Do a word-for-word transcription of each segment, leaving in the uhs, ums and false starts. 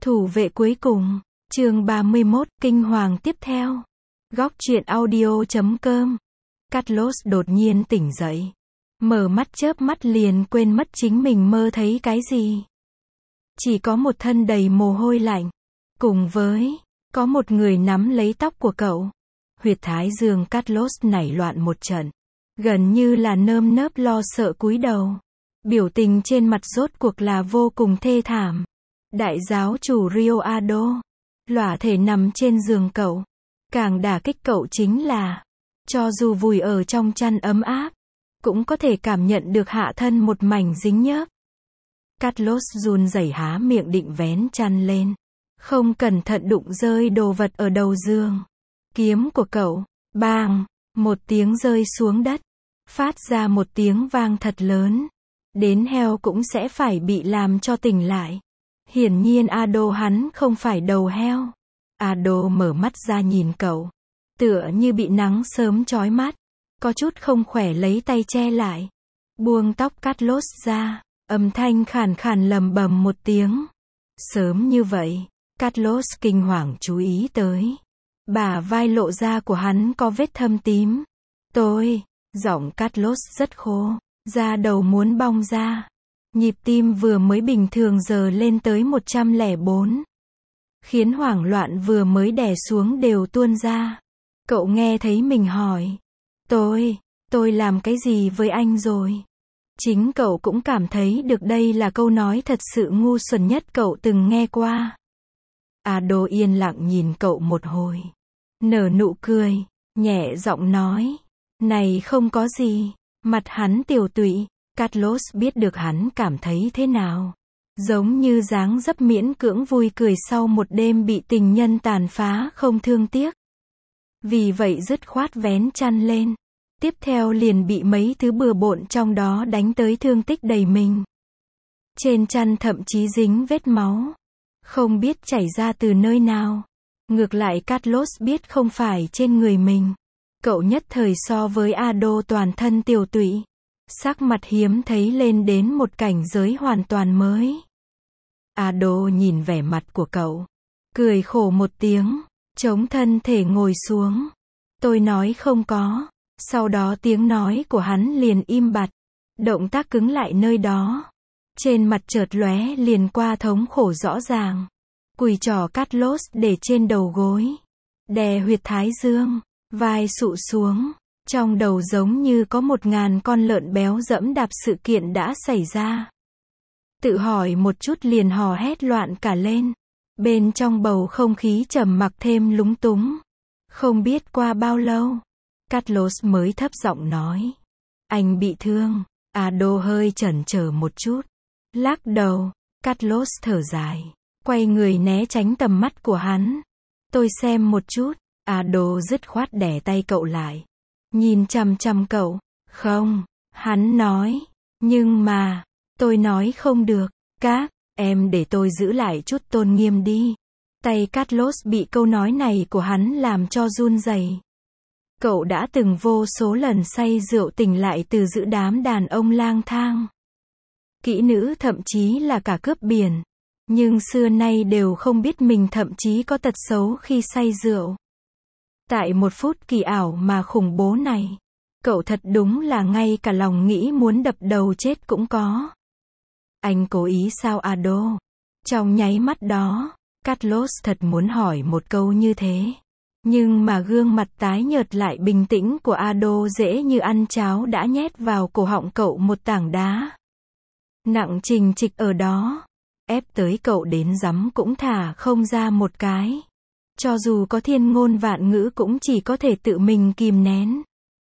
Thủ vệ cuối cùng, chương ba mươi mốt, kinh hoàng tiếp theo. Góc truyện audio chấm com. Carlos đột nhiên tỉnh dậy. Mở mắt chớp mắt liền quên mất chính mình mơ thấy cái gì. Chỉ có một thân đầy mồ hôi lạnh. Cùng với, có một người nắm lấy tóc của cậu. Huyệt thái dương Carlos nảy loạn một trận. Gần như là nơm nớp lo sợ cúi đầu. Biểu tình trên mặt rốt cuộc là vô cùng thê thảm. Đại giáo chủ Rioado, lỏa thể nằm trên giường cậu. Càng đả kích cậu chính là, cho dù vùi ở trong chăn ấm áp, cũng có thể cảm nhận được hạ thân một mảnh dính nhớp. Carlos run rẩy há miệng định vén chăn lên. Không cẩn thận đụng rơi đồ vật ở đầu giường. Kiếm của cậu, bang, một tiếng rơi xuống đất. Phát ra một tiếng vang thật lớn. Đến heo cũng sẽ phải bị làm cho tỉnh lại. Hiển nhiên Ado hắn không phải đầu heo. Ado mở mắt ra nhìn cậu. Tựa như bị nắng sớm chói mắt. Có chút không khỏe lấy tay che lại. Buông tóc Carlos ra. Âm thanh khàn khàn lầm bầm một tiếng. Sớm như vậy, Carlos kinh hoàng chú ý tới. Bả vai lộ ra của hắn có vết thâm tím. Tôi, giọng Carlos rất khô. Da đầu muốn bong ra. Nhịp tim vừa mới bình thường giờ lên tới một trăm lẻ bốn. Khiến hoảng loạn vừa mới đè xuống đều tuôn ra. Cậu nghe thấy mình hỏi. Tôi, tôi làm cái gì với anh rồi? Chính cậu cũng cảm thấy được đây là câu nói thật sự ngu xuẩn nhất cậu từng nghe qua. Ado yên lặng nhìn cậu một hồi. Nở nụ cười, nhẹ giọng nói. Này không có gì. Mặt hắn tiều tụy. Carlos biết được hắn cảm thấy thế nào. Giống như dáng dấp miễn cưỡng vui cười sau một đêm bị tình nhân tàn phá không thương tiếc. Vì vậy dứt khoát vén chăn lên. Tiếp theo liền bị mấy thứ bừa bộn trong đó đánh tới thương tích đầy mình. Trên chăn thậm chí dính vết máu. Không biết chảy ra từ nơi nào. Ngược lại Carlos biết không phải trên người mình. Cậu nhất thời so với Ado toàn thân tiều tụy. Sắc mặt hiếm thấy lên đến một cảnh giới hoàn toàn mới. Ado nhìn vẻ mặt của cậu. Cười khổ một tiếng. Chống thân thể ngồi xuống. Tôi nói không có. Sau đó tiếng nói của hắn liền im bặt. Động tác cứng lại nơi đó. Trên mặt chợt lóe liền qua thống khổ rõ ràng. Cùi trỏ Carlos để trên đầu gối. Đè huyệt thái dương. Vai sụ xuống. Trong đầu giống như có một ngàn con lợn béo dẫm đạp sự kiện đã xảy ra. Tự hỏi một chút liền hò hét loạn cả lên. Bên trong bầu không khí trầm mặc thêm lúng túng. Không biết qua bao lâu, Carlos mới thấp giọng nói. Anh bị thương. Ado hơi chần chờ một chút. Lắc đầu, Carlos thở dài. Quay người né tránh tầm mắt của hắn. Tôi xem một chút. Ado dứt khoát đè tay cậu lại. Nhìn chằm chằm cậu. Không, hắn nói. Nhưng mà, tôi nói không được. Các, em để tôi giữ lại chút tôn nghiêm đi. Tay Carlos bị câu nói này của hắn làm cho run rẩy. Cậu đã từng vô số lần say rượu tỉnh lại từ giữa đám đàn ông lang thang. Kỹ nữ thậm chí là cả cướp biển. Nhưng xưa nay đều không biết mình thậm chí có tật xấu khi say rượu. Tại một phút kỳ ảo mà khủng bố này, cậu thật đúng là ngay cả lòng nghĩ muốn đập đầu chết cũng có. Anh cố ý sao Ado? Trong nháy mắt đó, Carlos thật muốn hỏi một câu như thế. Nhưng mà gương mặt tái nhợt lại bình tĩnh của Ado dễ như ăn cháo đã nhét vào cổ họng cậu một tảng đá. Nặng trình trịch ở đó. Ép tới cậu đến rắm cũng thả không ra một cái. Cho dù có thiên ngôn vạn ngữ cũng chỉ có thể tự mình kìm nén.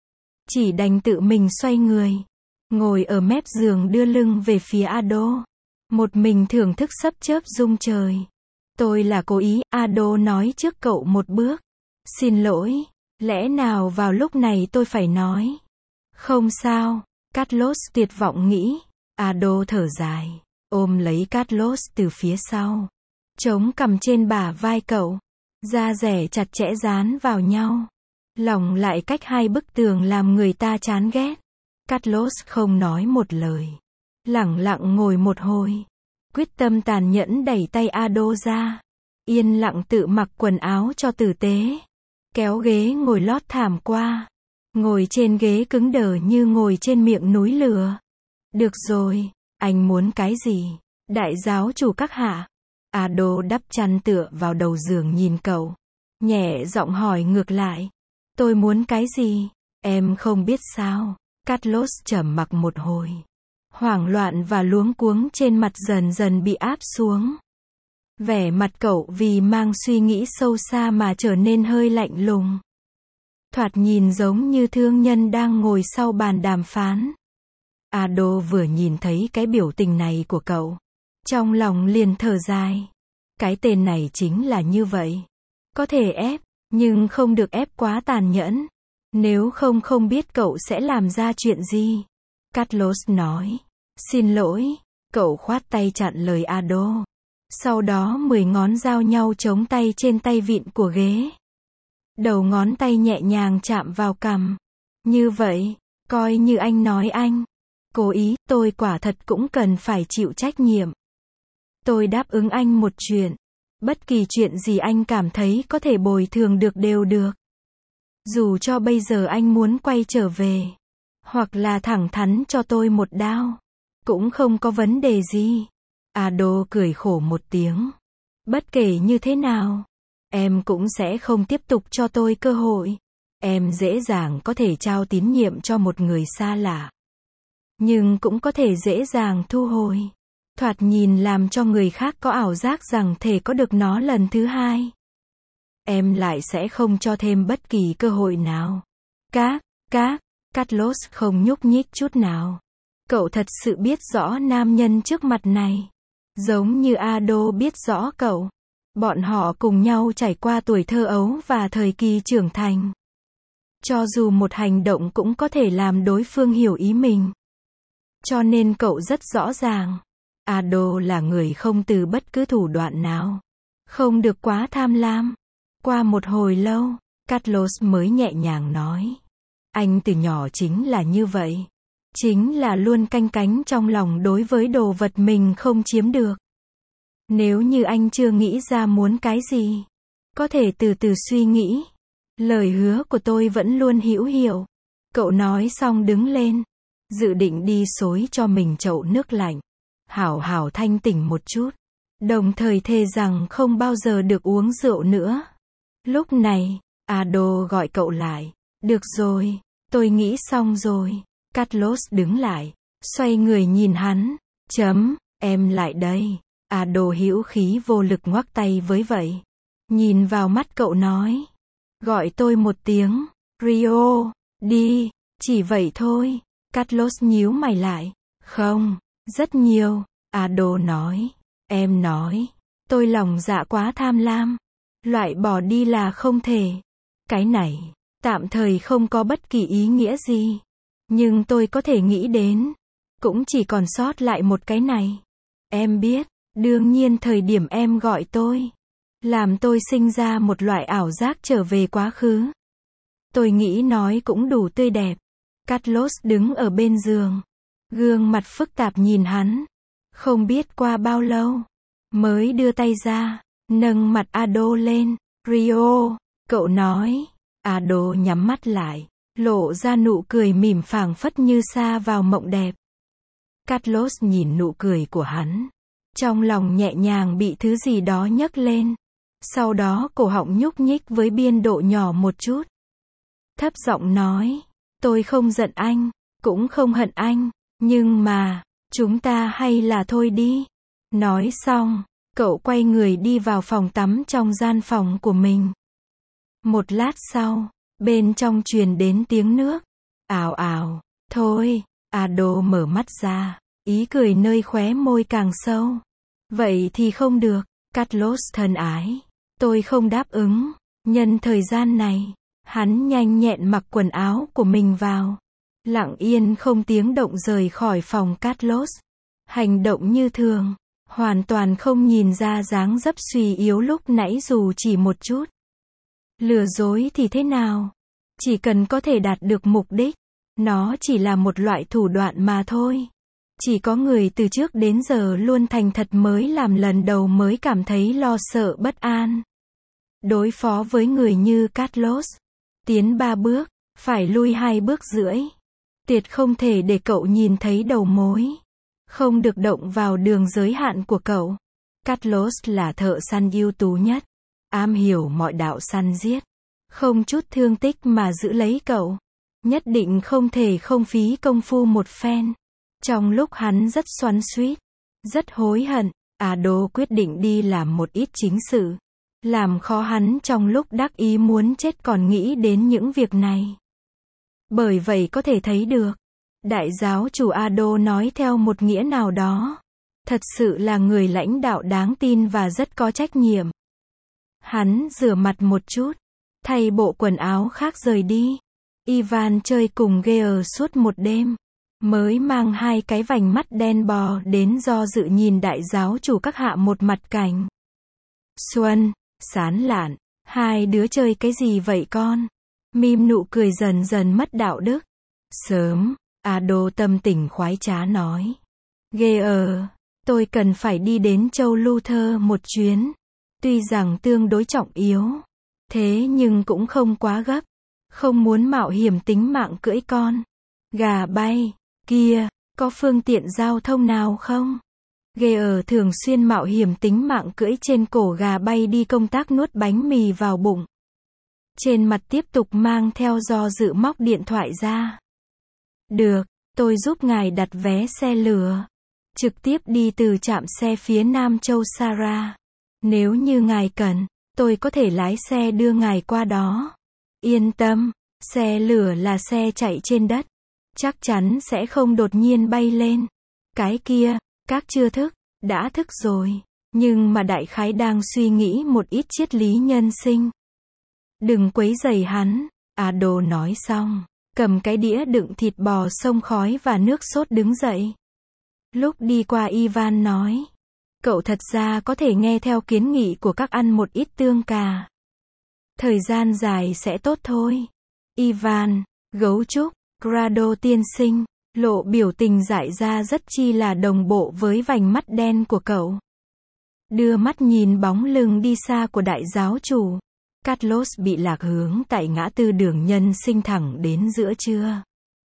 Chỉ đành tự mình xoay người. Ngồi ở mép giường đưa lưng về phía Ado. Một mình thưởng thức sắp chớp rung trời. Tôi là cố ý, Ado nói trước cậu một bước. Xin lỗi, lẽ nào vào lúc này tôi phải nói. Không sao, Carlos tuyệt vọng nghĩ. Ado thở dài, ôm lấy Carlos từ phía sau. Chống cằm trên bả vai cậu. Da dẻ chặt chẽ dán vào nhau. Lòng lại cách hai bức tường làm người ta chán ghét. Carlos không nói một lời. Lẳng lặng ngồi một hồi. quyết tâm tàn nhẫn đẩy tay Ado ra. Yên lặng tự mặc quần áo cho tử tế. Kéo ghế ngồi lót thảm qua. Ngồi trên ghế cứng đờ như ngồi trên miệng núi lửa. Được rồi, anh muốn cái gì? Đại giáo chủ các hạ. Ado đắp chăn tựa vào đầu giường nhìn cậu. Nhẹ giọng hỏi ngược lại. Tôi muốn cái gì? Em không biết sao? Carlos trầm mặc một hồi. Hoảng loạn và luống cuống trên mặt dần dần bị áp xuống. Vẻ mặt cậu vì mang suy nghĩ sâu xa mà trở nên hơi lạnh lùng. Thoạt nhìn giống như thương nhân đang ngồi sau bàn đàm phán. Ado vừa nhìn thấy cái biểu tình này của cậu. Trong lòng liền thở dài. Cái tên này chính là như vậy. Có thể ép, nhưng không được ép quá tàn nhẫn. Nếu không không biết cậu sẽ làm ra chuyện gì. Carlos nói. Xin lỗi. Cậu khoát tay chặn lời Ado. Sau đó mười ngón giao nhau chống tay trên tay vịn của ghế. Đầu ngón tay nhẹ nhàng chạm vào cằm. Như vậy, coi như anh nói anh. Cố ý, tôi quả thật cũng cần phải chịu trách nhiệm. Tôi đáp ứng anh một chuyện. Bất kỳ chuyện gì anh cảm thấy có thể bồi thường được đều được. Dù cho bây giờ anh muốn quay trở về. Hoặc là thẳng thắn cho tôi một đao. Cũng không có vấn đề gì. Ado cười khổ một tiếng. Bất kể như thế nào, em cũng sẽ không tiếp tục cho tôi cơ hội. Em dễ dàng có thể trao tín nhiệm cho một người xa lạ. Nhưng cũng có thể dễ dàng thu hồi. Thoạt nhìn làm cho người khác có ảo giác rằng thể có được nó lần thứ hai. Em lại sẽ không cho thêm bất kỳ cơ hội nào. Các, các, Carlos không nhúc nhích chút nào. Cậu thật sự biết rõ nam nhân trước mặt này. Giống như Ado biết rõ cậu. Bọn họ cùng nhau trải qua tuổi thơ ấu và thời kỳ trưởng thành. Cho dù một hành động cũng có thể làm đối phương hiểu ý mình. Cho nên cậu rất rõ ràng. Ado là người không từ bất cứ thủ đoạn nào. Không được quá tham lam. Qua một hồi lâu, Carlos mới nhẹ nhàng nói. Anh từ nhỏ chính là như vậy. Chính là luôn canh cánh trong lòng đối với đồ vật mình không chiếm được. Nếu như anh chưa nghĩ ra muốn cái gì, có thể từ từ suy nghĩ. Lời hứa của tôi vẫn luôn hữu hiệu. Cậu nói xong đứng lên. Dự định đi xối cho mình chậu nước lạnh. Hảo hảo thanh tỉnh một chút. Đồng thời thề rằng không bao giờ được uống rượu nữa. Lúc này, Ado gọi cậu lại. Được rồi, tôi nghĩ xong rồi. Carlos đứng lại. Xoay người nhìn hắn. Chấm, em lại đây. Ado hữu khí vô lực ngoắc tay với vậy. Nhìn vào mắt cậu nói. Gọi tôi một tiếng. Rio, đi, chỉ vậy thôi. Carlos nhíu mày lại. Không, rất nhiều. Ado nói. Em nói. Tôi lòng dạ quá tham lam. Loại bỏ đi là không thể. Cái này, tạm thời không có bất kỳ ý nghĩa gì. Nhưng tôi có thể nghĩ đến. Cũng chỉ còn sót lại một cái này. Em biết. Đương nhiên thời điểm em gọi tôi. Làm tôi sinh ra một loại ảo giác trở về quá khứ. Tôi nghĩ nói cũng đủ tươi đẹp. Carlos đứng ở bên giường. Gương mặt phức tạp nhìn hắn. Không biết qua bao lâu. Mới đưa tay ra. Nâng mặt Ado lên. Rio, cậu nói. Ado nhắm mắt lại. Lộ ra nụ cười mỉm phảng phất như sa vào mộng đẹp. Carlos nhìn nụ cười của hắn. Trong lòng nhẹ nhàng bị thứ gì đó nhấc lên. Sau đó cổ họng nhúc nhích với biên độ nhỏ một chút. Thấp giọng nói. Tôi không giận anh. Cũng không hận anh. Nhưng mà, chúng ta hay là thôi đi. Nói xong, cậu quay người đi vào phòng tắm trong gian phòng của mình. Một lát sau, bên trong truyền đến tiếng nước. Ào ào. Thôi, Ado mở mắt ra. Ý cười nơi khóe môi càng sâu. Vậy thì không được. Carlos thân ái. Tôi không đáp ứng. Nhân thời gian này, hắn nhanh nhẹn mặc quần áo của mình vào. Lặng yên không tiếng động rời khỏi phòng Carlos. Hành động như thường. Hoàn toàn không nhìn ra dáng dấp suy yếu lúc nãy dù chỉ một chút. Lừa dối thì thế nào? Chỉ cần có thể đạt được mục đích. Nó chỉ là một loại thủ đoạn mà thôi. Chỉ có người từ trước đến giờ luôn thành thật mới làm lần đầu mới cảm thấy lo sợ bất an. Đối phó với người như Carlos, tiến ba bước, phải lui hai bước rưỡi. Tuyệt không thể để cậu nhìn thấy đầu mối. Không được động vào đường giới hạn của cậu. Carlos là thợ săn ưu tú nhất. Am hiểu mọi đạo săn giết. Không chút thương tích mà giữ lấy cậu. Nhất định không thể không phí công phu một phen. Trong lúc hắn rất xoắn xuýt, rất hối hận, Ado quyết định đi làm một ít chính sự. Làm khó hắn trong lúc đắc ý muốn chết còn nghĩ đến những việc này. Bởi vậy có thể thấy được, đại giáo chủ Ado nói theo một nghĩa nào đó, thật sự là người lãnh đạo đáng tin và rất có trách nhiệm. Hắn rửa mặt một chút, thay bộ quần áo khác rời đi. Ivan chơi cùng Gear suốt một đêm, mới mang hai cái vành mắt đen bò đến do dự nhìn đại giáo chủ các hạ một mặt cảnh. Xuân, sán lạn, hai đứa chơi cái gì vậy con? Mim nụ cười dần dần mất đạo đức. Sớm, Ado tâm tình khoái trá nói. Gear, tôi cần phải đi đến châu Luther một chuyến. Tuy rằng tương đối trọng yếu, thế nhưng cũng không quá gấp. Không muốn mạo hiểm tính mạng cưỡi con gà bay kia, có phương tiện giao thông nào không? Gear thường xuyên mạo hiểm tính mạng cưỡi trên cổ gà bay đi công tác nuốt bánh mì vào bụng. Trên mặt tiếp tục mang theo do dự móc điện thoại ra. Được, tôi giúp ngài đặt vé xe lửa. Trực tiếp đi từ trạm xe phía Nam Châu Sara. Nếu như ngài cần, tôi có thể lái xe đưa ngài qua đó. Yên tâm, xe lửa là xe chạy trên đất. Chắc chắn sẽ không đột nhiên bay lên. Cái kia, các chưa thức, đã thức rồi. Nhưng mà đại khái đang suy nghĩ một ít triết lý nhân sinh. Đừng quấy rầy hắn, Ado nói xong, cầm cái đĩa đựng thịt bò xông khói và nước sốt đứng dậy. Lúc đi qua Ivan nói, cậu thật ra có thể nghe theo kiến nghị của các ăn một ít tương cà. Thời gian dài sẽ tốt thôi. Ivan, gấu trúc, Grado tiên sinh, lộ biểu tình dại ra rất chi là đồng bộ với vành mắt đen của cậu. Đưa mắt nhìn bóng lưng đi xa của đại giáo chủ. Carlos bị lạc hướng tại ngã tư đường nhân sinh thẳng đến giữa trưa.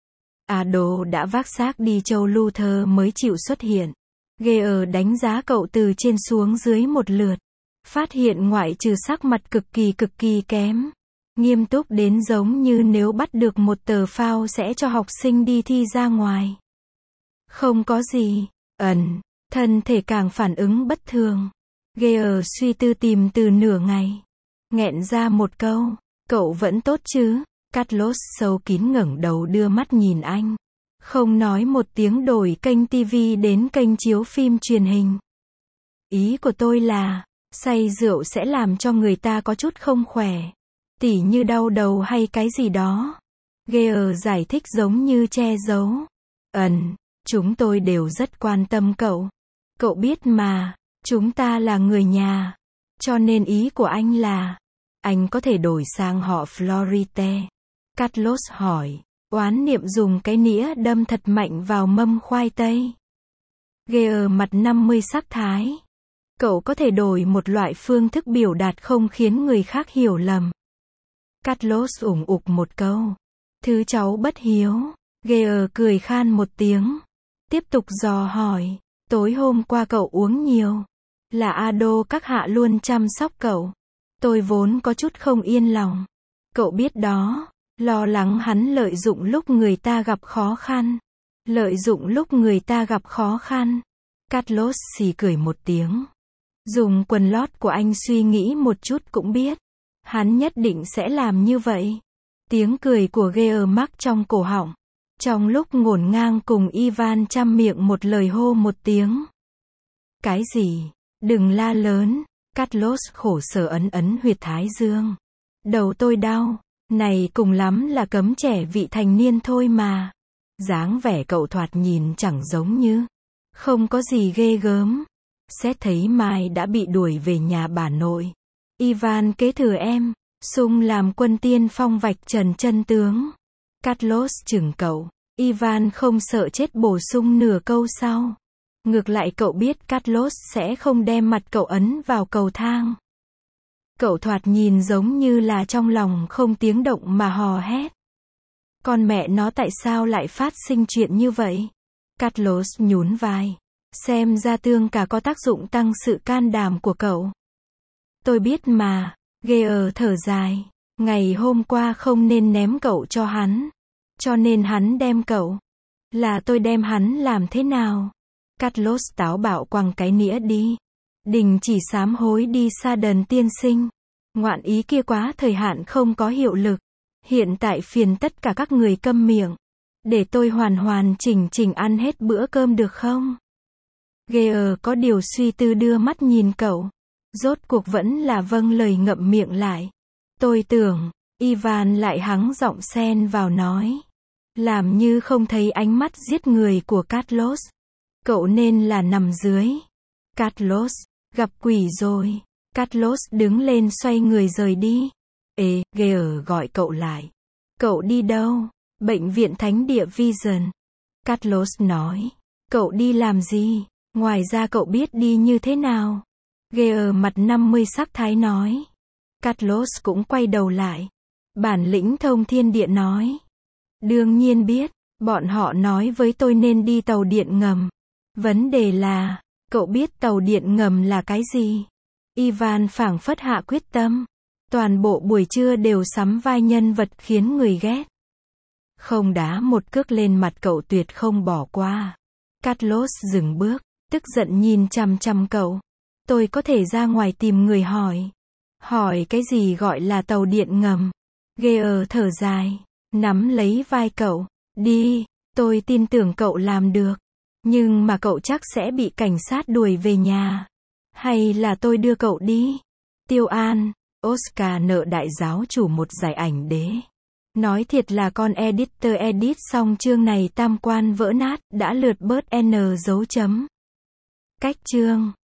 Ado đã vác xác đi châu Luther mới chịu xuất hiện. Gear đánh giá cậu từ trên xuống dưới một lượt. Phát hiện ngoại trừ sắc mặt cực kỳ cực kỳ kém. Nghiêm túc đến giống như nếu bắt được một tờ phao sẽ cho học sinh đi thi ra ngoài. Không có gì. Ẩn. Thân thể càng phản ứng bất thường. Gear suy tư tìm từ nửa ngày. Nghẹn ra một câu. Cậu vẫn tốt chứ? Carlos sâu kín ngẩng đầu đưa mắt nhìn anh. Không nói một tiếng đổi kênh tivi đến kênh chiếu phim truyền hình. Ý của tôi là, say rượu sẽ làm cho người ta có chút không khỏe. Tỉ như đau đầu hay cái gì đó. Gear giải thích giống như che giấu. Ẩn, chúng tôi đều rất quan tâm cậu. Cậu biết mà, chúng ta là người nhà. Cho nên ý của anh là, anh có thể đổi sang họ Florite. Carlos hỏi, oán niệm dùng cái nĩa đâm thật mạnh vào mâm khoai tây. Gear mặt năm mươi sắc thái. Cậu có thể đổi một loại phương thức biểu đạt không khiến người khác hiểu lầm. Carlos ủng ục một câu. Thứ cháu bất hiếu. Gear cười khan một tiếng. Tiếp tục dò hỏi. Tối hôm qua cậu uống nhiều. Là Ado các hạ luôn chăm sóc cậu. Tôi vốn có chút không yên lòng. Cậu biết đó. Lo lắng hắn lợi dụng lúc người ta gặp khó khăn. Lợi dụng lúc người ta gặp khó khăn. Carlos xì cười một tiếng. Dùng quần lót của anh suy nghĩ một chút cũng biết. Hắn nhất định sẽ làm như vậy. Tiếng cười của Gear mắc trong cổ họng. Trong lúc ngổn ngang cùng Ivan chăm miệng một lời hô một tiếng. Cái gì? Đừng la lớn. Carlos khổ sở ấn ấn huyệt thái dương. Đầu tôi đau. Này cùng lắm là cấm trẻ vị thành niên thôi mà. Dáng vẻ cậu thoạt nhìn chẳng giống như. Không có gì ghê gớm. Xét thấy mai đã bị đuổi về nhà bà nội. Ivan kế thừa em. Sung làm quân tiên phong vạch trần chân tướng. Carlos chừng cậu. Ivan không sợ chết bổ sung nửa câu sau. Ngược lại cậu biết Carlos sẽ không đem mặt cậu ấn vào cầu thang. Cậu thoạt nhìn giống như là trong lòng không tiếng động mà hò hét. Con mẹ nó tại sao lại phát sinh chuyện như vậy? Carlos nhún vai. Xem ra tương cả có tác dụng tăng sự can đảm của cậu. Tôi biết mà. Gear thở dài. Ngày hôm qua không nên ném cậu cho hắn. Cho nên hắn đem cậu. Là tôi đem hắn làm thế nào? Carlos táo bạo quăng cái nĩa đi. Đình chỉ sám hối đi xa đần tiên sinh. Ngoạn ý kia quá thời hạn không có hiệu lực. Hiện tại phiền tất cả các người câm miệng. Để tôi hoàn hoàn chỉnh chỉnh ăn hết bữa cơm được không? Gear có điều suy tư đưa mắt nhìn cậu. Rốt cuộc vẫn là vâng lời ngậm miệng lại. Tôi tưởng, Ivan lại hắng giọng xen vào nói. Làm như không thấy ánh mắt giết người của Carlos. Cậu nên là nằm dưới. Carlos, gặp quỷ rồi. Carlos đứng lên xoay người rời đi. Ê, Gear gọi cậu lại. Cậu đi đâu? Bệnh viện Thánh địa Vision. Carlos nói. Cậu đi làm gì? Ngoài ra cậu biết đi như thế nào? Gear mặt năm mươi sắc thái nói. Carlos cũng quay đầu lại. Bản lĩnh thông thiên địa nói. Đương nhiên biết, bọn họ nói với tôi nên đi tàu điện ngầm. Vấn đề là, cậu biết tàu điện ngầm là cái gì? Ivan phảng phất hạ quyết tâm. Toàn bộ buổi trưa đều sắm vai nhân vật khiến người ghét. Không đá một cước lên mặt cậu tuyệt không bỏ qua. Carlos dừng bước, tức giận nhìn chằm chằm cậu. Tôi có thể ra ngoài tìm người hỏi. Hỏi cái gì gọi là tàu điện ngầm? Gear thở dài, nắm lấy vai cậu. Đi, tôi tin tưởng cậu làm được. Nhưng mà cậu chắc sẽ bị cảnh sát đuổi về nhà. Hay là tôi đưa cậu đi? Tiêu An, Oscar nợ đại giáo chủ một giải ảnh đế. Nói thiệt là con editor edit xong chương này tam quan vỡ nát, đã lượt bớt N dấu chấm. Cách chương.